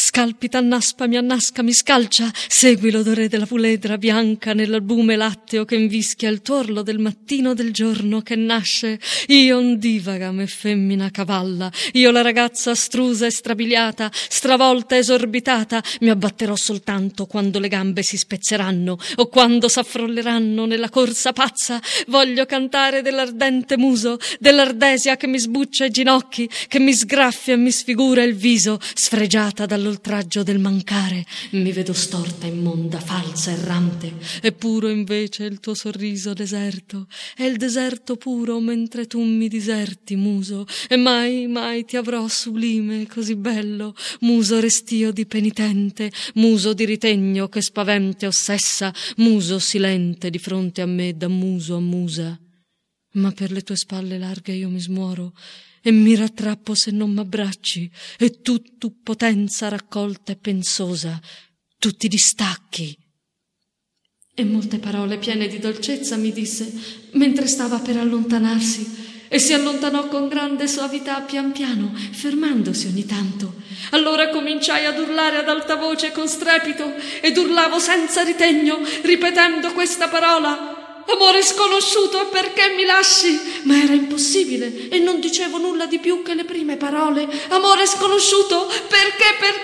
scalpita, annaspa, mi annasca, mi scalcia, segui l'odore della puledra bianca nell'albume latteo che invischia il tuorlo del mattino del giorno che nasce. Io ondivaga me femmina cavalla, io la ragazza astrusa e strabiliata, stravolta, esorbitata, mi abbatterò soltanto quando le gambe si spezzeranno o quando s'affrolleranno nella corsa pazza. Voglio cantare dell'ardente muso, dell'ardesia che mi sbuccia i ginocchi, che mi sgraffia e mi sfigura il viso, sfregiata dall'oltraggio del mancare. Mi vedo storta, immonda, falsa, errante, e puro invece il tuo sorriso deserto. È il deserto puro mentre tu mi diserti, muso, e mai, mai ti avrò sublime, così bello, muso restio di penitente, muso di ritegno che spavente ossessa, muso silente di fronte a me da muso a musa. Ma per le tue spalle larghe io mi smuoro e mi rattrappo se non m'abbracci, e tu potenza raccolta e pensosa, tu ti distacchi. E molte parole piene di dolcezza mi disse mentre stava per allontanarsi, e si allontanò con grande soavità pian piano, fermandosi ogni tanto. Allora cominciai ad urlare ad alta voce con strepito, ed urlavo senza ritegno, ripetendo questa parola: amore sconosciuto, perché mi lasci? Ma era impossibile, e non dicevo nulla di più che le prime parole. Amore sconosciuto, perché?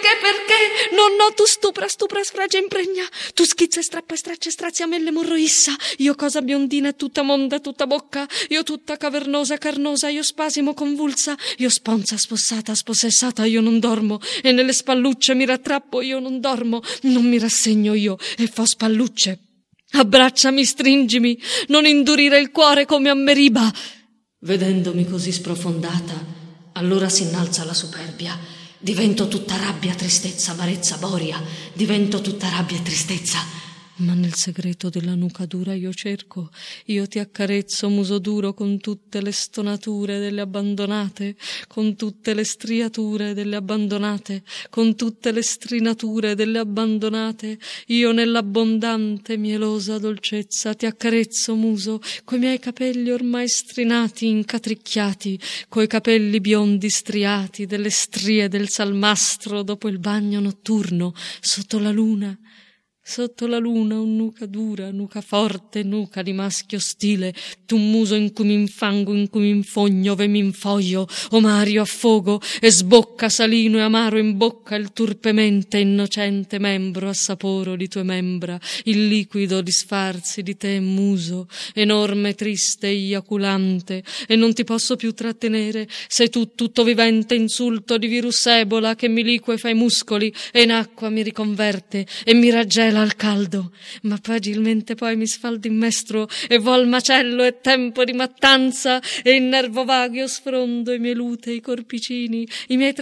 No, tu stupra, sfragia, impregna, tu schizza e strappa e straccia e strazia me le morro issa. Io cosa biondina e tutta monda, tutta bocca, io tutta cavernosa, carnosa, io spasimo convulsa, io sponza, spossata, spossessata, io non dormo, e nelle spallucce mi rattrappo, io non dormo, non mi rassegno io, e fo spallucce. Abbracciami, stringimi, non indurire il cuore come a Meriba. Vedendomi così sprofondata, allora si innalza la superbia. Divento tutta rabbia, tristezza, amarezza, boria. Divento tutta rabbia e tristezza. Ma nel segreto della nuca dura io cerco, io ti accarezzo, muso duro, con tutte le stonature delle abbandonate, con tutte le striature delle abbandonate, con tutte le strinature delle abbandonate. Io nell'abbondante mielosa dolcezza ti accarezzo, muso, coi miei capelli ormai strinati, incatricchiati, coi capelli biondi striati delle strie del salmastro dopo il bagno notturno, sotto la luna. Sotto la luna un nuca dura, nuca forte, nuca di maschio stile, tu muso in cui m'infango, in cui m'infogno, ove m'infoglio, omario affogo, e sbocca salino e amaro in bocca il turpemente innocente membro a saporo di tue membra, il liquido disfarsi di te muso, enorme, triste, eiaculante, e non ti posso più trattenere, sei tu tutto vivente insulto di virus ebola che mi liquefa i muscoli e in acqua mi riconverte e mi raggela al caldo, ma agilmente poi mi sfaldo in mestro e vo al macello, è tempo di mattanza, e in nervo vago io sfrondo i miei lute, i corpicini, i miei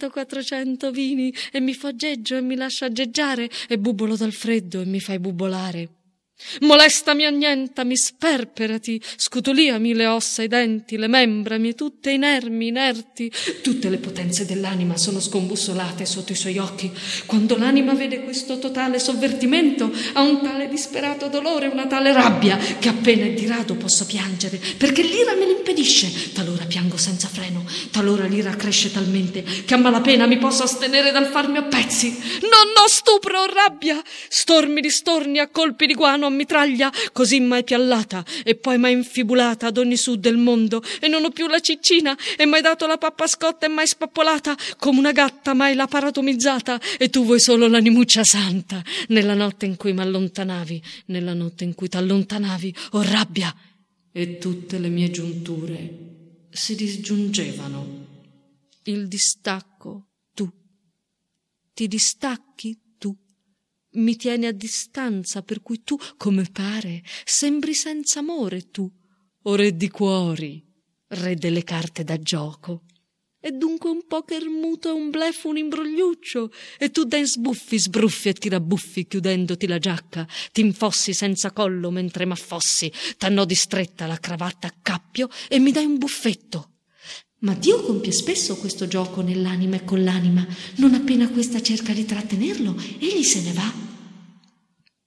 300-400 vini, e mi foggeggio e mi lascio aggeggiare, e bubbolo dal freddo e mi fai bubbolare. Molestami, annientami, sperperati, scutuliami le ossa, i denti, le membra mie tutte inermi, inerti. Tutte le potenze dell'anima sono scombussolate sotto i suoi occhi. Quando l'anima vede questo totale sovvertimento, ha un tale disperato dolore, una tale rabbia, che appena e di rado posso piangere, perché l'ira me l'impedisce. Talora piango senza freno, talora l'ira cresce talmente che a malapena mi posso astenere dal farmi a pezzi. No, stupro o rabbia, stormi di storni a colpi di guano a mitraglia, così mai piallata e poi mai infibulata ad ogni sud del mondo, e non ho più la ciccina, e mai dato la pappa scotta e mai spappolata, come una gatta mai la paratomizzata, e tu vuoi solo l'animuccia santa, nella notte in cui m'allontanavi, nella notte in cui t'allontanavi, oh rabbia, e tutte le mie giunture si disgiungevano. Il distacco, tu, ti distacchi, mi tieni a distanza, per cui tu, come pare, sembri senza amore tu, o re di cuori, re delle carte da gioco. E dunque un poker muto è un bluff, un imbrogliuccio, e tu den sbruffi e ti rabbuffi chiudendoti la giacca, t'infossi senza collo mentre m'affossi, t'annodi stretta la cravatta a cappio e mi dai un buffetto. Ma Dio compie spesso questo gioco nell'anima e con l'anima. Non appena questa cerca di trattenerlo, egli se ne va.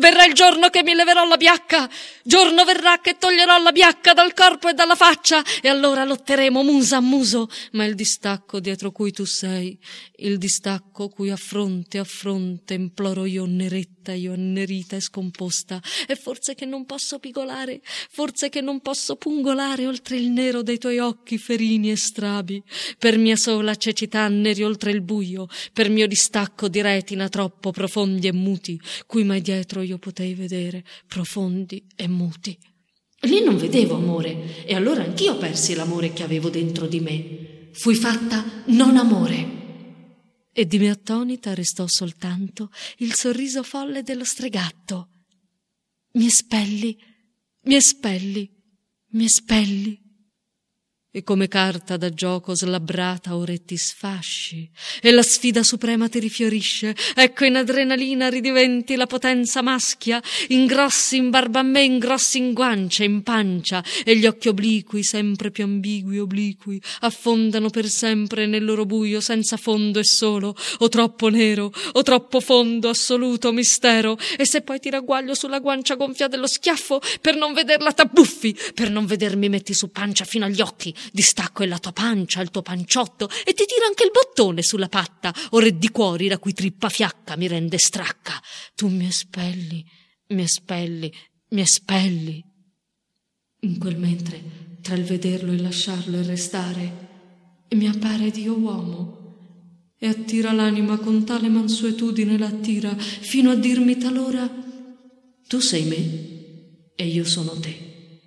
Verrà il giorno che mi leverò la biacca, giorno verrà che toglierò la biacca dal corpo e dalla faccia, e allora lotteremo muso a muso. Ma il distacco dietro cui tu sei, il distacco cui a fronte imploro io neretta, io annerita e scomposta, e forse che non posso pigolare, forse che non posso pungolare oltre il nero dei tuoi occhi ferini e strabi, per mia sola cecità neri oltre il buio, per mio distacco di retina troppo profondi e muti, cui mai dietro io potei vedere, profondi e muti. Lì non vedevo amore, e allora anch'io persi l'amore che avevo dentro di me. Fui fatta non amore. E di me attonita restò soltanto il sorriso folle dello stregatto. Mi espelli, mi espelli, mi espelli. E come carta da gioco slabbrata ora ti sfasci, e la sfida suprema ti rifiorisce, ecco in adrenalina ridiventi la potenza maschia, ingrossi in barba a me, ingrossi in guancia, in pancia, e gli occhi obliqui, sempre più ambigui obliqui, affondano per sempre nel loro buio senza fondo e solo, o troppo nero, o troppo fondo, assoluto mistero, e se poi ti ragguaglio sulla guancia gonfia dello schiaffo, per non vederla t'abbuffi, per non vedermi metti su pancia fino agli occhi, distacco la tua pancia, il tuo panciotto, e ti tiro anche il bottone sulla patta, o re di cuori la cui trippa fiacca mi rende stracca. Tu mi espelli, mi espelli, mi espelli. In quel mentre, tra il vederlo e lasciarlo e restare, mi appare Dio uomo, e attira l'anima con tale mansuetudine l'attira, fino a dirmi talora: tu sei me, e io sono te.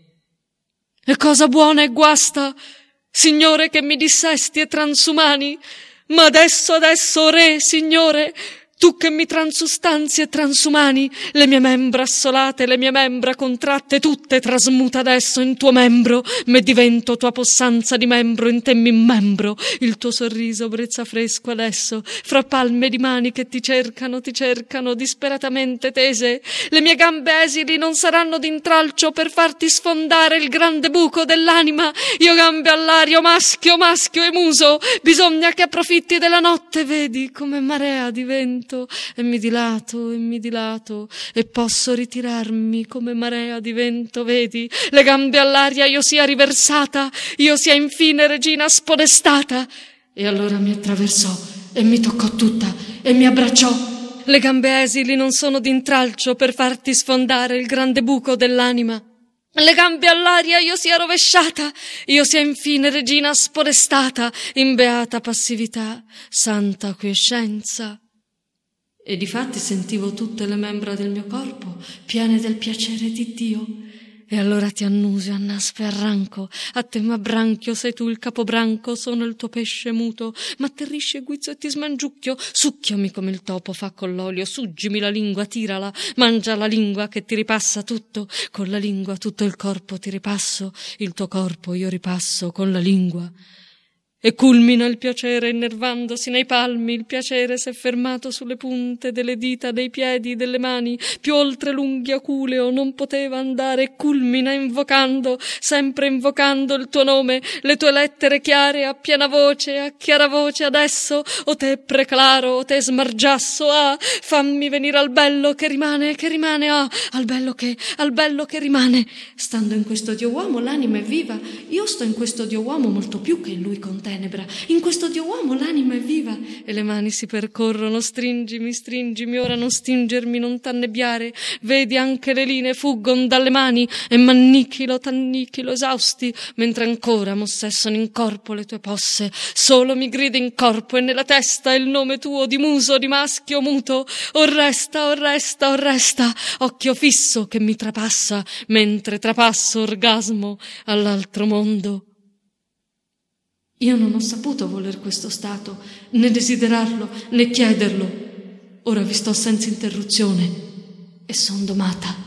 E cosa buona e guasta, Signore, che mi dissesti e transumani, ma adesso, re, Signore, tu che mi transustanzi e transumani, le mie membra assolate, le mie membra contratte, tutte trasmuta adesso in tuo membro, me divento tua possanza di membro, in te m'immembro, il tuo sorriso brezza fresco adesso, fra palme di mani che ti cercano disperatamente tese, le mie gambe esili non saranno d'intralcio per farti sfondare il grande buco dell'anima, io gambe all'aria, maschio e muso, bisogna che approfitti della notte, vedi come marea divento, e mi dilato, e posso ritirarmi come marea di vento, vedi, le gambe all'aria io sia riversata, io sia infine regina spodestata. E allora mi attraversò, e mi toccò tutta, e mi abbracciò. Le gambe esili non sono d'intralcio per farti sfondare il grande buco dell'anima. Le gambe all'aria io sia rovesciata, io sia infine regina spodestata, in beata passività, santa quiescenza. E difatti sentivo tutte le membra del mio corpo piene del piacere di Dio. E allora ti annusio, annaspo e arranco, a te m'abbranchio, sei tu il capobranco, sono il tuo pesce muto, m'atterrisci e guizzo e ti smangiucchio, succhiami come il topo fa con l'olio, suggimi la lingua, tirala, mangia la lingua che ti ripassa tutto, con la lingua tutto il corpo ti ripasso, il tuo corpo io ripasso con la lingua. E culmina il piacere innervandosi nei palmi, il piacere s'è fermato sulle punte delle dita, dei piedi, delle mani, più oltre l'unghia aculeo non poteva andare, e culmina invocando, sempre invocando il tuo nome, le tue lettere chiare a piena voce, a chiara voce adesso, o te preclaro, o te smargiasso, ah, fammi venire al bello che rimane, ah, al bello che rimane. Stando in questo Dio uomo l'anima è viva, io sto in questo Dio uomo molto più che in lui con te. In questo Dio uomo l'anima è viva, e le mani si percorrono, stringimi, ora non stingermi, non t'annebbiare, vedi anche le linee fuggon dalle mani, e m'annichilo, t'annichilo esausti, mentre ancora mossessono in corpo le tue posse, solo mi gridi in corpo e nella testa il nome tuo di muso, di maschio muto, o resta, occhio fisso che mi trapassa, mentre trapasso orgasmo all'altro mondo. Io non ho saputo voler questo stato, né desiderarlo, né chiederlo. Ora vi sto senza interruzione e son domata.